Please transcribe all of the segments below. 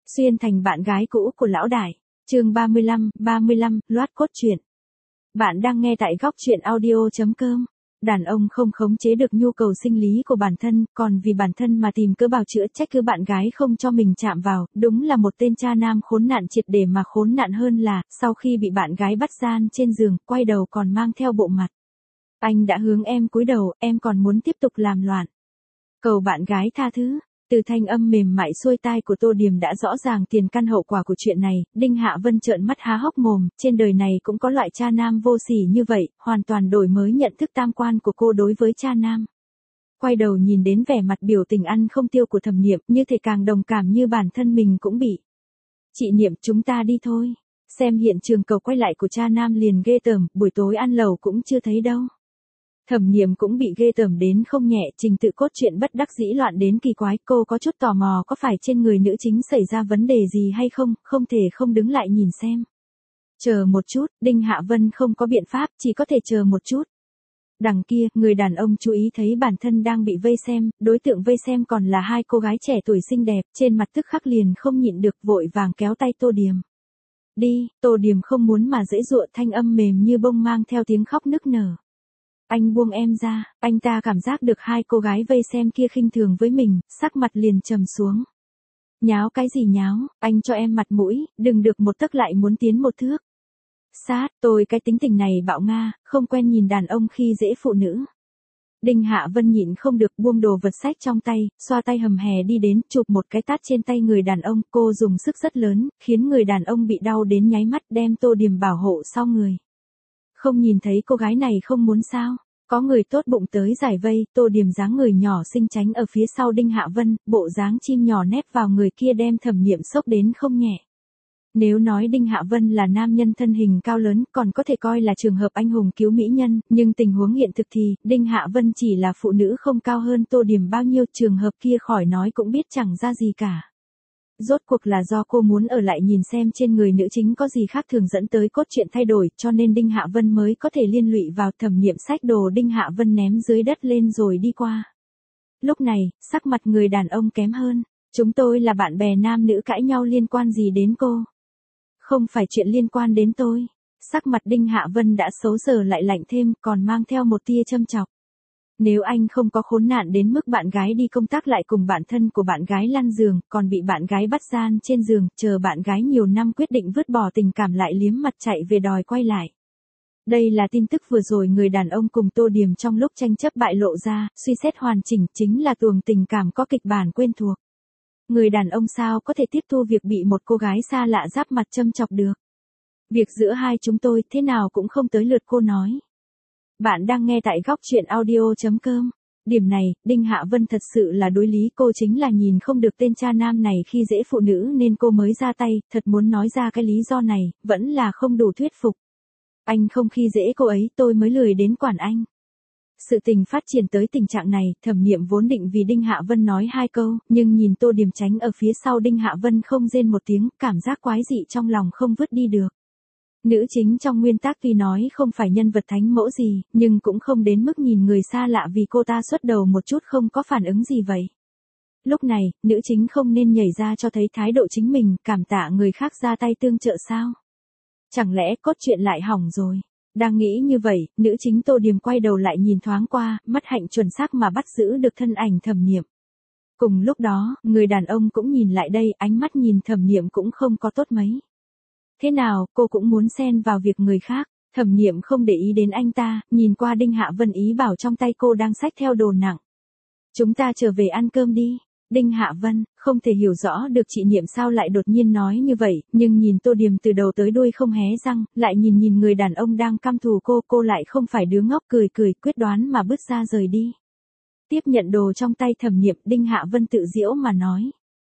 Xuyên thành bạn gái cũ của lão đại. Chương 35, loát cốt truyện. Bạn đang nghe tại góc truyện audio.com. Đàn ông không khống chế được nhu cầu sinh lý của bản thân, còn vì bản thân mà tìm cớ bào chữa trách cứ bạn gái không cho mình chạm vào, đúng là một tên cha nam khốn nạn triệt để, mà khốn nạn hơn là, sau khi bị bạn gái bắt gian trên giường, quay đầu còn mang theo bộ mặt. Anh đã hướng em cúi đầu, em còn muốn tiếp tục làm loạn. Cầu bạn gái tha thứ. Từ thanh âm mềm mại xuôi tai của Tô Điềm đã rõ ràng tiền căn hậu quả của chuyện này. Đinh Hạ Vân trợn mắt há hốc mồm, trên đời này cũng có loại cha nam vô sỉ như vậy, hoàn toàn đổi mới nhận thức tam quan của cô đối với cha nam. Quay đầu nhìn đến vẻ mặt biểu tình ăn không tiêu của Thẩm Niệm, như thể càng đồng cảm như bản thân mình cũng bị. Chị Niệm, chúng ta đi thôi. Xem hiện trường cầu quay lại của cha nam liền ghê tởm, buổi tối ăn lẩu cũng chưa thấy đâu. Thẩm Niệm cũng bị ghê tởm đến không nhẹ, trình tự cốt truyện bất đắc dĩ loạn đến kỳ quái, cô có chút tò mò có phải trên người nữ chính xảy ra vấn đề gì hay không, không thể không đứng lại nhìn xem. Chờ một chút, Đinh Hạ Vân không có biện pháp, chỉ có thể chờ một chút. Đằng kia, người đàn ông chú ý thấy bản thân đang bị vây xem, đối tượng vây xem còn là hai cô gái trẻ tuổi xinh đẹp, trên mặt tức khắc liền không nhịn được vội vàng kéo tay Tô Điềm. Đi, Tô Điềm không muốn mà giãy giụa, thanh âm mềm như bông mang theo tiếng khóc nức nở. Anh buông em ra, anh ta cảm giác được hai cô gái vây xem kia khinh thường với mình, sắc mặt liền trầm xuống. Nháo cái gì nháo, anh cho em mặt mũi, đừng được một tấc lại muốn tiến một thước. Sát, tôi cái tính tình này bạo nga, không quen nhìn đàn ông khi dễ phụ nữ. Đinh Hạ Vân nhịn không được buông đồ vật sách trong tay, xoa tay hầm hè đi đến, chụp một cái tát trên tay người đàn ông, cô dùng sức rất lớn, khiến người đàn ông bị đau đến nháy mắt, đem Tô Điềm bảo hộ sau người. Không nhìn thấy cô gái này không muốn sao? Có người tốt bụng tới giải vây, Tô Điềm dáng người nhỏ xinh tránh ở phía sau Đinh Hạ Vân, bộ dáng chim nhỏ nép vào người kia đem Thẩm Niệm sốc đến không nhẹ. Nếu nói Đinh Hạ Vân là nam nhân thân hình cao lớn, còn có thể coi là trường hợp anh hùng cứu mỹ nhân, nhưng tình huống hiện thực thì, Đinh Hạ Vân chỉ là phụ nữ không cao hơn Tô Điềm bao nhiêu, trường hợp kia khỏi nói cũng biết chẳng ra gì cả. Rốt cuộc là do cô muốn ở lại nhìn xem trên người nữ chính có gì khác thường dẫn tới cốt truyện thay đổi, cho nên Đinh Hạ Vân mới có thể liên lụy vào. Thẩm Niệm xách đồ Đinh Hạ Vân ném dưới đất lên rồi đi qua. Lúc này, sắc mặt người đàn ông kém hơn. Chúng tôi là bạn bè nam nữ cãi nhau liên quan gì đến cô? Không phải chuyện liên quan đến tôi. Sắc mặt Đinh Hạ Vân đã xấu giờ lại lạnh thêm, còn mang theo một tia châm chọc. Nếu anh không có khốn nạn đến mức bạn gái đi công tác lại cùng bạn thân của bạn gái lăn giường, còn bị bạn gái bắt gian trên giường, chờ bạn gái nhiều năm quyết định vứt bỏ tình cảm lại liếm mặt chạy về đòi quay lại. Đây là tin tức vừa rồi người đàn ông cùng Tô Điềm trong lúc tranh chấp bại lộ ra, suy xét hoàn chỉnh chính là tuồng tình cảm có kịch bản quen thuộc. Người đàn ông sao có thể tiếp thu việc bị một cô gái xa lạ giáp mặt châm chọc được. Việc giữa hai chúng tôi thế nào cũng không tới lượt cô nói. Bạn đang nghe tại góc truyện audio.com. Điểm này, Đinh Hạ Vân thật sự là đối lý, cô chính là nhìn không được tên cha nam này khi dễ phụ nữ nên cô mới ra tay, thật muốn nói ra cái lý do này, vẫn là không đủ thuyết phục. Anh không khi dễ cô ấy, tôi mới lười đến quản anh. Sự tình phát triển tới tình trạng này, Thẩm Niệm vốn định vì Đinh Hạ Vân nói hai câu, nhưng nhìn Tô Điềm tránh ở phía sau Đinh Hạ Vân không rên một tiếng, cảm giác quái dị trong lòng không vứt đi được. Nữ chính trong nguyên tác tuy nói không phải nhân vật thánh mẫu gì, nhưng cũng không đến mức nhìn người xa lạ vì cô ta xuất đầu một chút không có phản ứng gì vậy. Lúc này, nữ chính không nên nhảy ra cho thấy thái độ chính mình, cảm tạ người khác ra tay tương trợ sao? Chẳng lẽ cốt truyện lại hỏng rồi? Đang nghĩ như vậy, nữ chính Tô Điềm quay đầu lại nhìn thoáng qua, mắt hạnh chuẩn xác mà bắt giữ được thân ảnh Thẩm Niệm. Cùng lúc đó, người đàn ông cũng nhìn lại đây, ánh mắt nhìn Thẩm Niệm cũng không có tốt mấy. Thế nào, cô cũng muốn xen vào việc người khác. Thẩm Niệm không để ý đến anh ta, nhìn qua Đinh Hạ Vân ý bảo trong tay cô đang xách theo đồ nặng. Chúng ta trở về ăn cơm đi. Đinh Hạ Vân, không thể hiểu rõ được chị Niệm sao lại đột nhiên nói như vậy, nhưng nhìn Tô Điềm từ đầu tới đuôi không hé răng, lại nhìn người đàn ông đang căm thù cô lại không phải đứa ngốc, cười quyết đoán mà bước ra rời đi. Tiếp nhận đồ trong tay Thẩm Niệm, Đinh Hạ Vân tự giễu mà nói.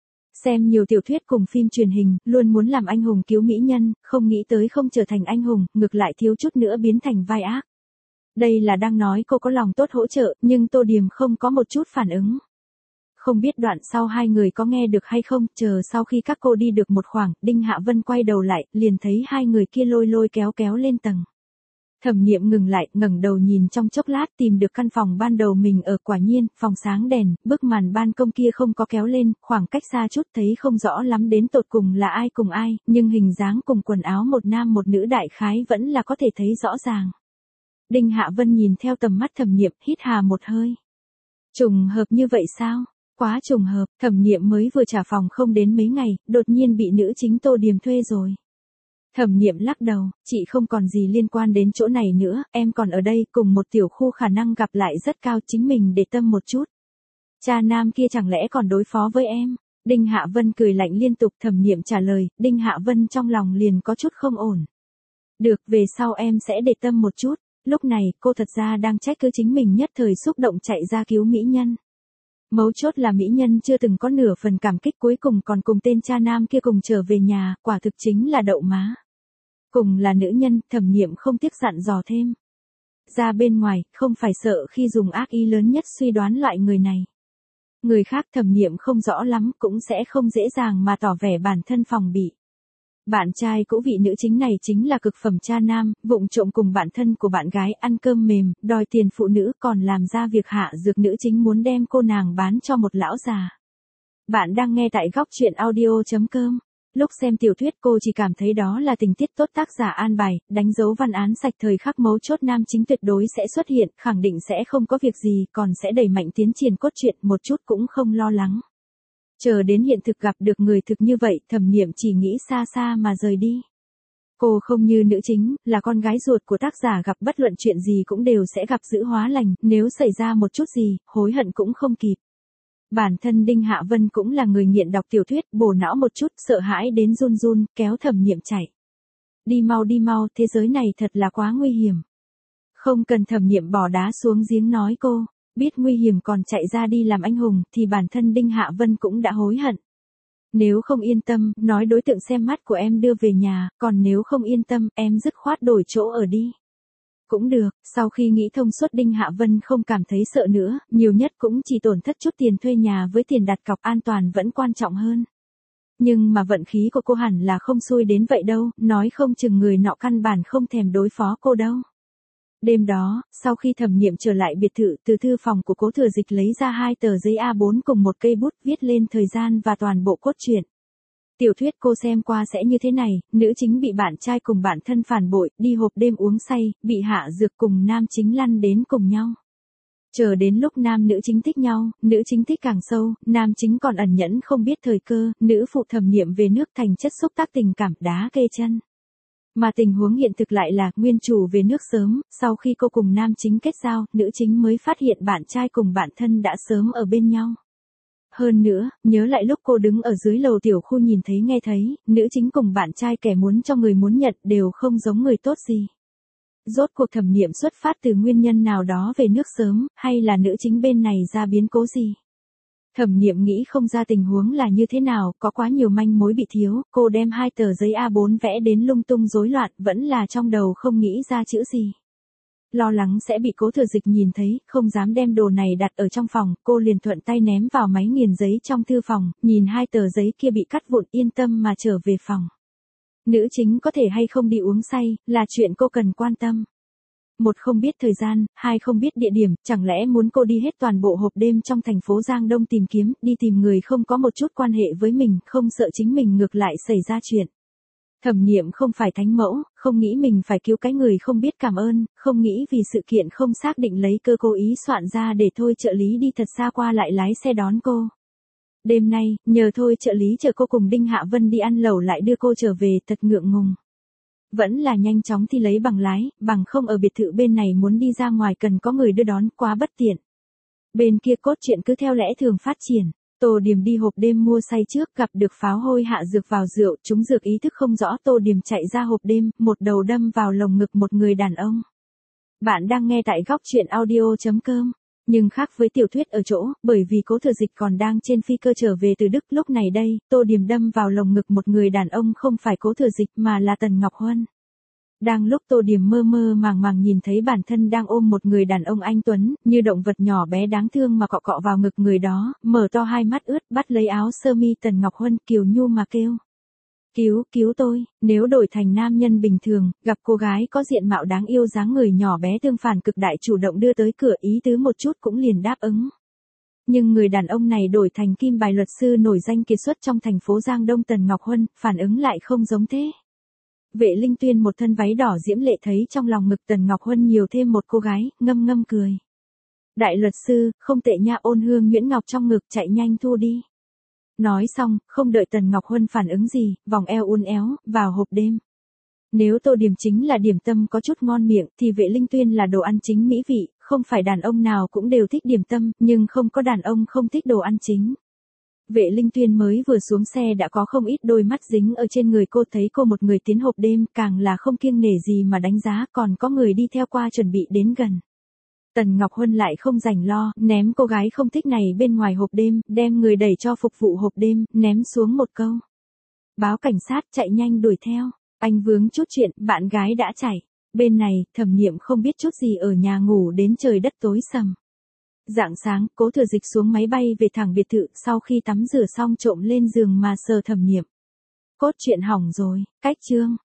Xem nhiều tiểu thuyết cùng phim truyền hình, luôn muốn làm anh hùng cứu mỹ nhân, không nghĩ tới không trở thành anh hùng, ngược lại thiếu chút nữa biến thành vai ác. Đây là đang nói cô có lòng tốt hỗ trợ, nhưng Tô Điềm không có một chút phản ứng. Không biết đoạn sau hai người có nghe được hay không, chờ sau khi các cô đi được một khoảng, Đinh Hạ Vân quay đầu lại, liền thấy hai người kia lôi kéo lên tầng. Thẩm Niệm ngừng lại, ngẩng đầu nhìn trong chốc lát tìm được căn phòng ban đầu mình ở, quả nhiên, phòng sáng đèn, bức màn ban công kia không có kéo lên, khoảng cách xa chút thấy không rõ lắm đến tột cùng là ai cùng ai, nhưng hình dáng cùng quần áo một nam một nữ đại khái vẫn là có thể thấy rõ ràng. Đinh Hạ Vân nhìn theo tầm mắt Thẩm Niệm, hít hà một hơi. Trùng hợp như vậy sao? Quá trùng hợp, Thẩm Niệm mới vừa trả phòng không đến mấy ngày, đột nhiên bị nữ chính Tô Điềm thuê rồi. Thẩm Niệm lắc đầu, chị không còn gì liên quan đến chỗ này nữa, em còn ở đây cùng một tiểu khu khả năng gặp lại rất cao, chính mình để tâm một chút. Cha nam kia chẳng lẽ còn đối phó với em? Đinh Hạ Vân cười lạnh liên tục. Thẩm Niệm trả lời, Đinh Hạ Vân trong lòng liền có chút không ổn. Được, về sau em sẽ để tâm một chút. Lúc này, cô thật ra đang trách cứ chính mình nhất thời xúc động chạy ra cứu mỹ nhân. Mấu chốt là mỹ nhân chưa từng có nửa phần cảm kích, cuối cùng còn cùng tên cha nam kia cùng trở về nhà, quả thực chính là đậu má. Cùng là nữ nhân, Thẩm Niệm không tiếc dặn dò thêm. Ra bên ngoài, không phải sợ khi dùng ác ý lớn nhất suy đoán loại người này. Người khác Thẩm Niệm không rõ lắm cũng sẽ không dễ dàng mà tỏ vẻ bản thân phòng bị. Bạn trai cũ vị nữ chính này chính là cực phẩm cha nam, vụng trộm cùng bạn thân của bạn gái ăn cơm mềm, đòi tiền phụ nữ, còn làm ra việc hạ dược nữ chính muốn đem cô nàng bán cho một lão già. Bạn đang nghe tại góc truyện audio.com. Lúc xem tiểu thuyết cô chỉ cảm thấy đó là tình tiết tốt tác giả an bài, đánh dấu văn án sạch, thời khắc mấu chốt nam chính tuyệt đối sẽ xuất hiện, khẳng định sẽ không có việc gì, còn sẽ đẩy mạnh tiến triển cốt truyện, một chút cũng không lo lắng. Chờ đến hiện thực gặp được người thực như vậy, Thẩm Niệm chỉ nghĩ xa xa mà rời đi. Cô không như nữ chính, là con gái ruột của tác giả, gặp bất luận chuyện gì cũng đều sẽ gặp dữ hóa lành, nếu xảy ra một chút gì, hối hận cũng không kịp. Bản thân Đinh Hạ Vân cũng là người nghiện đọc tiểu thuyết, bổ não một chút, sợ hãi đến run run, kéo Thẩm Niệm chạy. Đi mau, thế giới này thật là quá nguy hiểm. Không cần. Thẩm Niệm bỏ đá xuống giếng nói cô, biết nguy hiểm còn chạy ra đi làm anh hùng, thì bản thân Đinh Hạ Vân cũng đã hối hận. Nếu không yên tâm, nói đối tượng xem mắt của em đưa về nhà, còn nếu không yên tâm, em dứt khoát đổi chỗ ở đi. Cũng được, sau khi nghĩ thông suốt Đinh Hạ Vân không cảm thấy sợ nữa, nhiều nhất cũng chỉ tổn thất chút tiền thuê nhà với tiền đặt cọc, an toàn vẫn quan trọng hơn. Nhưng mà vận khí của cô hẳn là không xui đến vậy đâu, nói không chừng người nọ căn bản không thèm đối phó cô đâu. Đêm đó, sau khi Thẩm Niệm trở lại biệt thự, từ thư phòng của Cố Thừa Dịch lấy ra 2 tờ giấy A4 cùng một cây bút, viết lên thời gian và toàn bộ cốt truyện. Tiểu thuyết cô xem qua sẽ như thế này, nữ chính bị bạn trai cùng bạn thân phản bội, đi hộp đêm uống say, bị hạ dược cùng nam chính lăn đến cùng nhau. Chờ đến lúc nam nữ chính thích nhau, nữ chính thích càng sâu, nam chính còn ẩn nhẫn không biết thời cơ, nữ phụ Thẩm Niệm về nước thành chất xúc tác tình cảm, đá kê chân. Mà tình huống hiện thực lại là, nguyên chủ về nước sớm, sau khi cô cùng nam chính kết giao, nữ chính mới phát hiện bạn trai cùng bạn thân đã sớm ở bên nhau. Hơn nữa, nhớ lại lúc cô đứng ở dưới lầu tiểu khu nhìn thấy nghe thấy, nữ chính cùng bạn trai kẻ muốn cho người muốn nhận đều không giống người tốt gì. Rốt cuộc Thẩm Niệm xuất phát từ nguyên nhân nào đó về nước sớm, hay là nữ chính bên này ra biến cố gì? Thẩm Niệm nghĩ không ra tình huống là như thế nào, có quá nhiều manh mối bị thiếu, cô đem 2 tờ giấy A4 vẽ đến lung tung rối loạn, vẫn là trong đầu không nghĩ ra chữ gì. Lo lắng sẽ bị Cố Thừa Dịch nhìn thấy, không dám đem đồ này đặt ở trong phòng, cô liền thuận tay ném vào máy nghiền giấy trong thư phòng, nhìn 2 tờ giấy kia bị cắt vụn, yên tâm mà trở về phòng. Nữ chính có thể hay không đi uống say, là chuyện cô cần quan tâm. 1 không biết thời gian, 2 không biết địa điểm, chẳng lẽ muốn cô đi hết toàn bộ hộp đêm trong thành phố Giang Đông tìm kiếm, đi tìm người không có một chút quan hệ với mình, không sợ chính mình ngược lại xảy ra chuyện. Thẩm Niệm không phải thánh mẫu, không nghĩ mình phải cứu cái người không biết cảm ơn, không nghĩ vì sự kiện không xác định lấy cơ cố ý soạn ra để thôi trợ lý đi thật xa qua lại lái xe đón cô. Đêm nay, nhờ thôi trợ lý chờ cô cùng Đinh Hạ Vân đi ăn lẩu lại đưa cô trở về, thật ngượng ngùng. Vẫn là nhanh chóng thi lấy bằng lái, bằng không ở biệt thự bên này muốn đi ra ngoài cần có người đưa đón, quá bất tiện. Bên kia cốt truyện cứ theo lẽ thường phát triển. Tô Điềm đi hộp đêm mua say trước, gặp được pháo hôi hạ dược vào rượu, trúng dược ý thức không rõ, Tô Điềm chạy ra hộp đêm, một đầu đâm vào lồng ngực một người đàn ông. Bạn đang nghe tại góc truyện audio.com. Nhưng khác với tiểu thuyết ở chỗ, bởi vì Cố Thừa Dịch còn đang trên phi cơ trở về từ Đức, lúc này đây, Tô Điềm đâm vào lồng ngực một người đàn ông không phải Cố Thừa Dịch mà là Tần Ngọc Huân. Đang lúc Tô Điềm mơ mơ màng màng nhìn thấy bản thân đang ôm một người đàn ông anh tuấn, như động vật nhỏ bé đáng thương mà cọ cọ vào ngực người đó, mở to hai mắt ướt, bắt lấy áo sơ mi Tần Ngọc Huân, kiều nhu mà kêu. Cứu tôi, nếu đổi thành nam nhân bình thường, gặp cô gái có diện mạo đáng yêu dáng người nhỏ bé tương phản cực đại chủ động đưa tới cửa ý tứ một chút cũng liền đáp ứng. Nhưng người đàn ông này đổi thành kim bài luật sư nổi danh kiệt xuất trong thành phố Giang Đông Tần Ngọc Huân, phản ứng lại không giống thế. Vệ Linh Tuyên một thân váy đỏ diễm lệ thấy trong lòng ngực Tần Ngọc Huân nhiều thêm một cô gái, ngâm ngâm cười. Đại luật sư, không tệ nha, ôn hương Nguyễn Ngọc trong ngực, chạy nhanh thu đi. Nói xong, không đợi Tần Ngọc Huân phản ứng gì, vòng eo uốn éo, vào hộp đêm. Nếu tô điểm chính là điểm tâm có chút ngon miệng, thì Vệ Linh Tuyên là đồ ăn chính mỹ vị, không phải đàn ông nào cũng đều thích điểm tâm, nhưng không có đàn ông không thích đồ ăn chính. Vệ Linh Tuyên mới vừa xuống xe đã có không ít đôi mắt dính ở trên người cô, thấy cô một người tiến hộp đêm, càng là không kiêng nể gì mà đánh giá, còn có người đi theo qua chuẩn bị đến gần. Tần Ngọc Huân lại không rảnh lo, ném cô gái không thích này bên ngoài hộp đêm, đem người đẩy cho phục vụ hộp đêm, ném xuống một câu. Báo cảnh sát, chạy nhanh đuổi theo. Anh vướng chút chuyện, bạn gái đã chạy. Bên này, Thẩm Niệm không biết chút gì ở nhà ngủ đến trời đất tối sầm. Rạng sáng, Cố Thừa Dịch xuống máy bay về thẳng biệt thự, sau khi tắm rửa xong trộm lên giường mà sờ Thẩm Niệm. Cốt truyện hỏng rồi, cách chương.